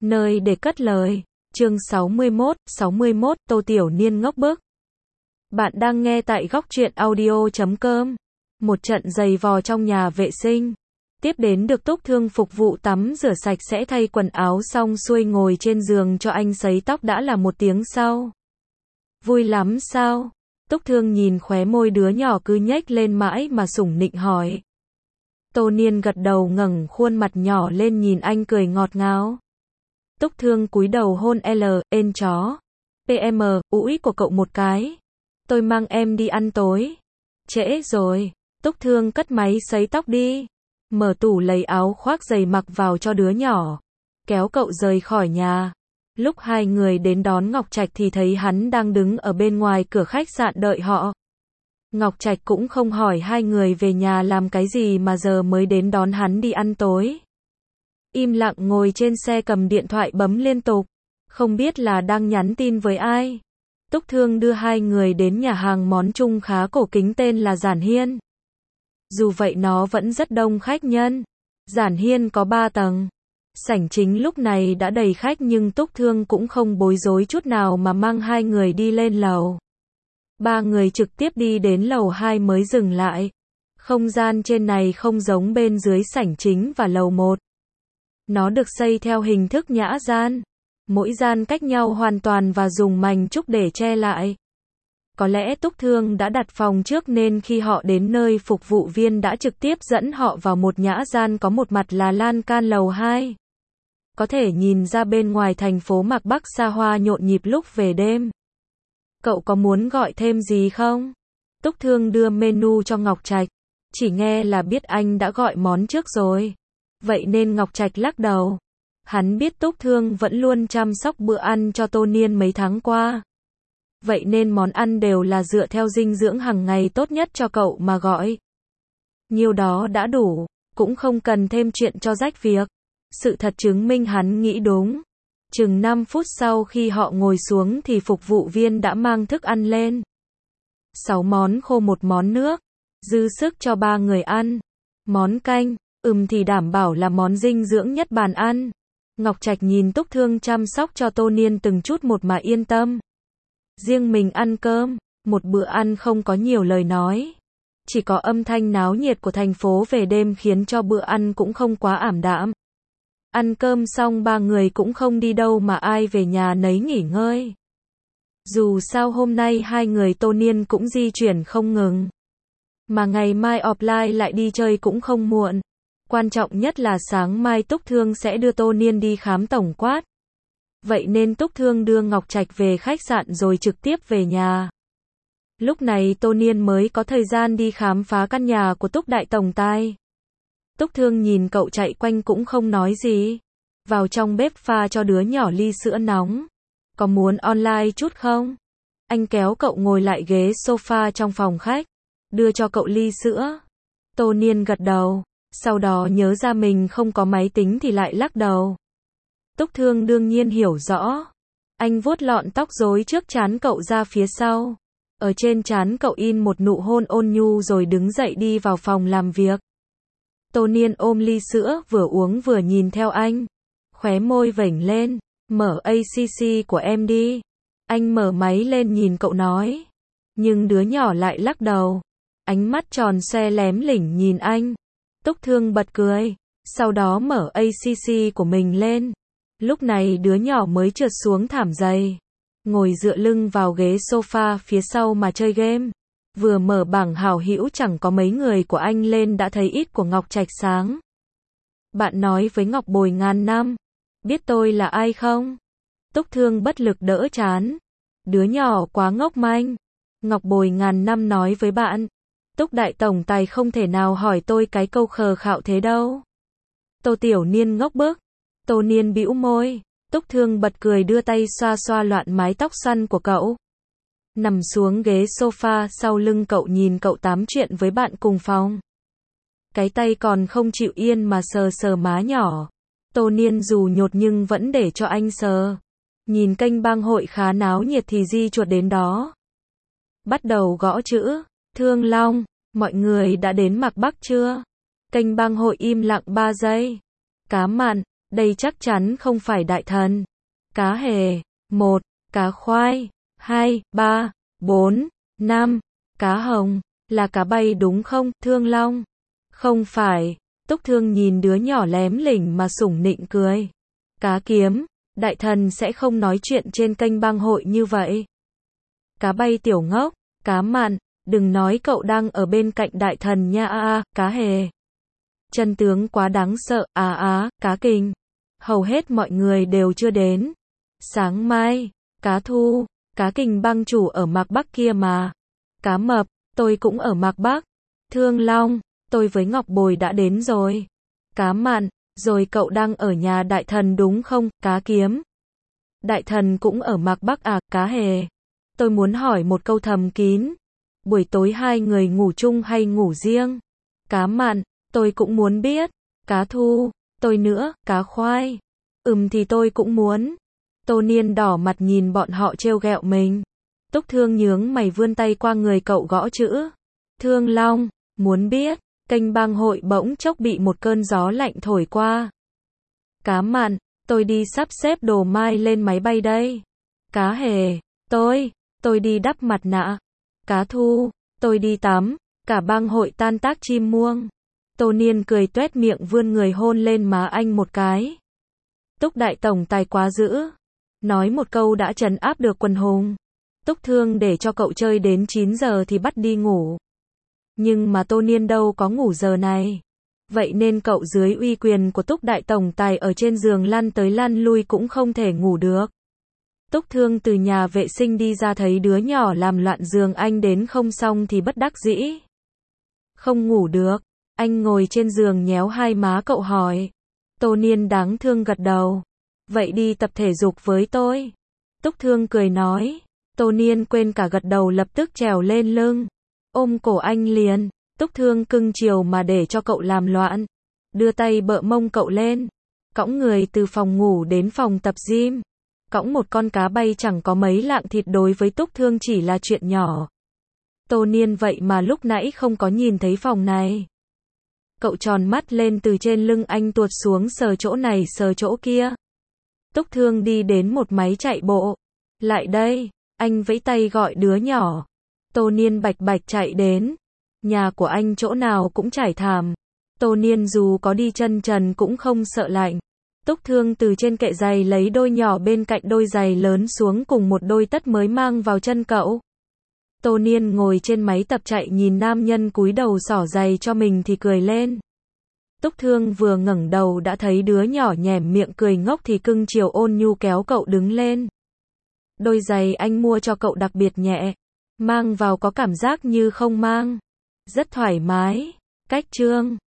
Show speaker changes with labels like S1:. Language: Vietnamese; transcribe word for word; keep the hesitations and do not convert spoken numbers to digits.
S1: Nơi để cất lời. Chương sáu mươi mốt, sáu mươi mốt, Tô Tiểu Niên ngốc bức. Bạn đang nghe tại góc truyện audio chấm com. Một trận giày vò trong nhà vệ sinh. Tiếp đến được Túc Thương phục vụ tắm rửa sạch sẽ thay quần áo xong xuôi ngồi trên giường cho anh sấy tóc đã là một tiếng sau. Vui lắm sao? Túc Thương nhìn khóe môi đứa nhỏ cứ nhếch lên mãi mà sủng nịnh hỏi. Tô Niên gật đầu ngẩng khuôn mặt nhỏ lên nhìn anh cười ngọt ngào. Túc Thương cúi đầu hôn L, ên chó. pê em, ủi của cậu một cái. Tôi mang em đi ăn tối. Trễ rồi. Túc Thương cất máy sấy tóc đi. Mở tủ lấy áo khoác giày mặc vào cho đứa nhỏ. Kéo cậu rời khỏi nhà. Lúc hai người đến đón Ngọc Trạch thì thấy hắn đang đứng ở bên ngoài cửa khách sạn đợi họ. Ngọc Trạch cũng không hỏi hai người về nhà làm cái gì mà giờ mới đến đón hắn đi ăn tối. Im lặng ngồi trên xe cầm điện thoại bấm liên tục. Không biết là đang nhắn tin với ai. Túc Thương đưa hai người đến nhà hàng món Trung khá cổ kính tên là Giản Hiên. Dù vậy nó vẫn rất đông khách nhân. Giản Hiên có ba tầng. Sảnh chính lúc này đã đầy khách nhưng Túc Thương cũng không bối rối chút nào mà mang hai người đi lên lầu. Ba người trực tiếp đi đến lầu hai mới dừng lại. Không gian trên này không giống bên dưới sảnh chính và lầu một. Nó được xây theo hình thức nhã gian. Mỗi gian cách nhau hoàn toàn và dùng mành trúc để che lại. Có lẽ Túc Thương đã đặt phòng trước nên khi họ đến nơi phục vụ viên đã trực tiếp dẫn họ vào một nhã gian có một mặt là lan can lầu hai. Có thể nhìn ra bên ngoài thành phố Mạc Bắc xa hoa nhộn nhịp lúc về đêm. Cậu có muốn gọi thêm gì không? Túc Thương đưa menu cho Ngọc Trạch. Chỉ nghe là biết anh đã gọi món trước rồi. Vậy nên Ngọc Trạch lắc đầu. Hắn biết Túc Thương vẫn luôn chăm sóc bữa ăn cho Tô Niên mấy tháng qua. Vậy nên món ăn đều là dựa theo dinh dưỡng hàng ngày tốt nhất cho cậu mà gọi. Nhiêu đó đã đủ, cũng không cần thêm chuyện cho rách việc. Sự thật chứng minh hắn nghĩ đúng. Chừng năm phút sau khi họ ngồi xuống thì phục vụ viên đã mang thức ăn lên. Sáu món khô một món nước. Dư sức cho ba người ăn. Món canh, ừm thì đảm bảo là món dinh dưỡng nhất bàn ăn. Ngọc Trạch nhìn Túc Thương chăm sóc cho Tô Niên từng chút một mà yên tâm. Riêng mình ăn cơm, một bữa ăn không có nhiều lời nói. Chỉ có âm thanh náo nhiệt của thành phố về đêm khiến cho bữa ăn cũng không quá ảm đạm. Ăn cơm xong ba người cũng không đi đâu mà ai về nhà nấy nghỉ ngơi. Dù sao hôm nay hai người Tô Niên cũng di chuyển không ngừng. Mà ngày mai offline lại đi chơi cũng không muộn. Quan trọng nhất là sáng mai Túc Thương sẽ đưa Tô Niên đi khám tổng quát. Vậy nên Túc Thương đưa Ngọc Trạch về khách sạn rồi trực tiếp về nhà. Lúc này Tô Niên mới có thời gian đi khám phá căn nhà của Túc Đại Tổng Tài. Túc Thương nhìn cậu chạy quanh cũng không nói gì. Vào trong bếp pha cho đứa nhỏ ly sữa nóng. Có muốn online chút không? Anh kéo cậu ngồi lại ghế sofa trong phòng khách. Đưa cho cậu ly sữa. Tô Niên gật đầu. Sau đó nhớ ra mình không có máy tính thì lại lắc đầu. Túc Thương đương nhiên hiểu rõ. Anh vuốt lọn tóc rối trước trán cậu ra phía sau. Ở trên trán cậu in một nụ hôn ôn nhu rồi đứng dậy đi vào phòng làm việc. Tô Niên ôm ly sữa vừa uống vừa nhìn theo anh. Khóe môi vểnh lên. Mở a xê xê của em đi. Anh mở máy lên nhìn cậu nói. Nhưng đứa nhỏ lại lắc đầu. Ánh mắt tròn xoe lém lỉnh nhìn anh. Túc Thương bật cười. Sau đó mở a xê xê của mình lên. Lúc này đứa nhỏ mới trượt xuống thảm dày. Ngồi dựa lưng vào ghế sofa phía sau mà chơi game. Vừa mở bảng hảo hữu chẳng có mấy người của anh lên đã thấy ít của Ngọc Trạch sáng. Bạn nói với Ngọc Bồi ngàn năm. Biết tôi là ai không? Túc Thương bất lực đỡ chán. Đứa nhỏ quá ngốc manh. Ngọc Bồi ngàn năm nói với bạn. Túc Đại Tổng Tài không thể nào hỏi tôi cái câu khờ khạo thế đâu. Tô Tiểu Niên ngốc bức. Tô Niên bĩu môi. Túc Thương bật cười đưa tay xoa xoa loạn mái tóc xoăn của cậu. Nằm xuống ghế sofa sau lưng cậu nhìn cậu tám chuyện với bạn cùng phòng. Cái tay còn không chịu yên mà sờ sờ má nhỏ. Tô Niên dù nhột nhưng vẫn để cho anh sờ. Nhìn kênh bang hội khá náo nhiệt thì di chuột đến đó. Bắt đầu gõ chữ. Thương Long, mọi người đã đến Mạc Bắc chưa? Kênh bang hội im lặng ba giây. Cá mặn, Đây chắc chắn không phải đại thần. Cá hề. Một. Cá khoai. Hai, ba, bốn, năm. Cá hồng. Là cá bay đúng không, Thương Long? Không phải. Túc Thương nhìn đứa nhỏ lém lỉnh mà sủng nịnh cười. Cá kiếm. Đại thần sẽ không nói chuyện trên kênh bang hội như vậy. Cá bay tiểu ngốc. Cá mặn. Đừng nói cậu đang ở bên cạnh đại thần nha a a. Cá hề. Chân tướng quá đáng sợ. À á. Cá kình. Hầu hết mọi người đều chưa đến. Sáng mai. Cá thu. Cá kình bang chủ ở Mạc Bắc kia mà. Cá mập. Tôi cũng ở Mạc Bắc. Thương Long. Tôi với Ngọc Bồi đã đến rồi. Cá mặn. Rồi cậu đang ở nhà đại thần đúng không? Cá kiếm. Đại thần cũng ở Mạc Bắc à? Cá hề. Tôi muốn hỏi một câu thầm kín. Buổi tối hai người ngủ chung hay ngủ riêng? Cá mặn. Tôi cũng muốn biết. Cá thu. Tôi nữa. Cá khoai. Ừm thì tôi cũng muốn. Tô Niên đỏ mặt nhìn bọn họ trêu ghẹo mình. Túc Thương nhướng mày vươn tay qua người cậu gõ chữ. Thương Long. Muốn biết. Kênh bang hội bỗng chốc bị một cơn gió lạnh thổi qua. Cá mặn. Tôi đi sắp xếp đồ mai lên máy bay đây. Cá hề. Tôi. Tôi đi đắp mặt nạ. Cá thu. Tôi đi tắm. Cả bang hội tan tác chim muông. Tô Niên cười tuét miệng vươn người hôn lên má anh một cái. Túc đại tổng tài quá dữ. Nói một câu đã trấn áp được quần hùng. Túc Thương để cho cậu chơi đến chín giờ thì bắt đi ngủ. Nhưng mà Tô Niên đâu có ngủ giờ này. Vậy nên cậu dưới uy quyền của Túc đại tổng tài ở trên giường lăn tới lăn lui cũng không thể ngủ được. Túc Thương từ nhà vệ sinh đi ra thấy đứa nhỏ làm loạn giường anh đến không xong thì bất đắc dĩ. Không ngủ được. Anh ngồi trên giường nhéo hai má cậu hỏi. Tô Niên đáng thương gật đầu. Vậy đi tập thể dục với tôi. Túc Thương cười nói. Tô Niên quên cả gật đầu lập tức trèo lên lưng. Ôm cổ anh liền. Túc Thương cưng chiều mà để cho cậu làm loạn. Đưa tay bợ mông cậu lên. Cõng người từ phòng ngủ đến phòng tập gym. Cõng một con cá bay chẳng có mấy lạng thịt đối với Túc Thương chỉ là chuyện nhỏ. Tô Niên vậy mà lúc nãy không có nhìn thấy phòng này. Cậu tròn mắt lên từ trên lưng anh tuột xuống sờ chỗ này sờ chỗ kia. Túc Thương đi đến một máy chạy bộ. Lại đây, anh vẫy tay gọi đứa nhỏ. Tô Niên bạch bạch chạy đến. Nhà của anh chỗ nào cũng trải thảm. Tô Niên dù có đi chân trần cũng không sợ lạnh. Túc Thương từ trên kệ giày lấy đôi nhỏ bên cạnh đôi giày lớn xuống cùng một đôi tất mới mang vào chân cậu. Tô Niên ngồi trên máy tập chạy nhìn nam nhân cúi đầu xỏ giày cho mình thì cười lên. Túc Thương vừa ngẩng đầu đã thấy đứa nhỏ nhẻm miệng cười ngốc thì cưng chiều ôn nhu kéo cậu đứng lên. Đôi giày anh mua cho cậu đặc biệt nhẹ. Mang vào có cảm giác như không mang. Rất thoải mái. Cách trương.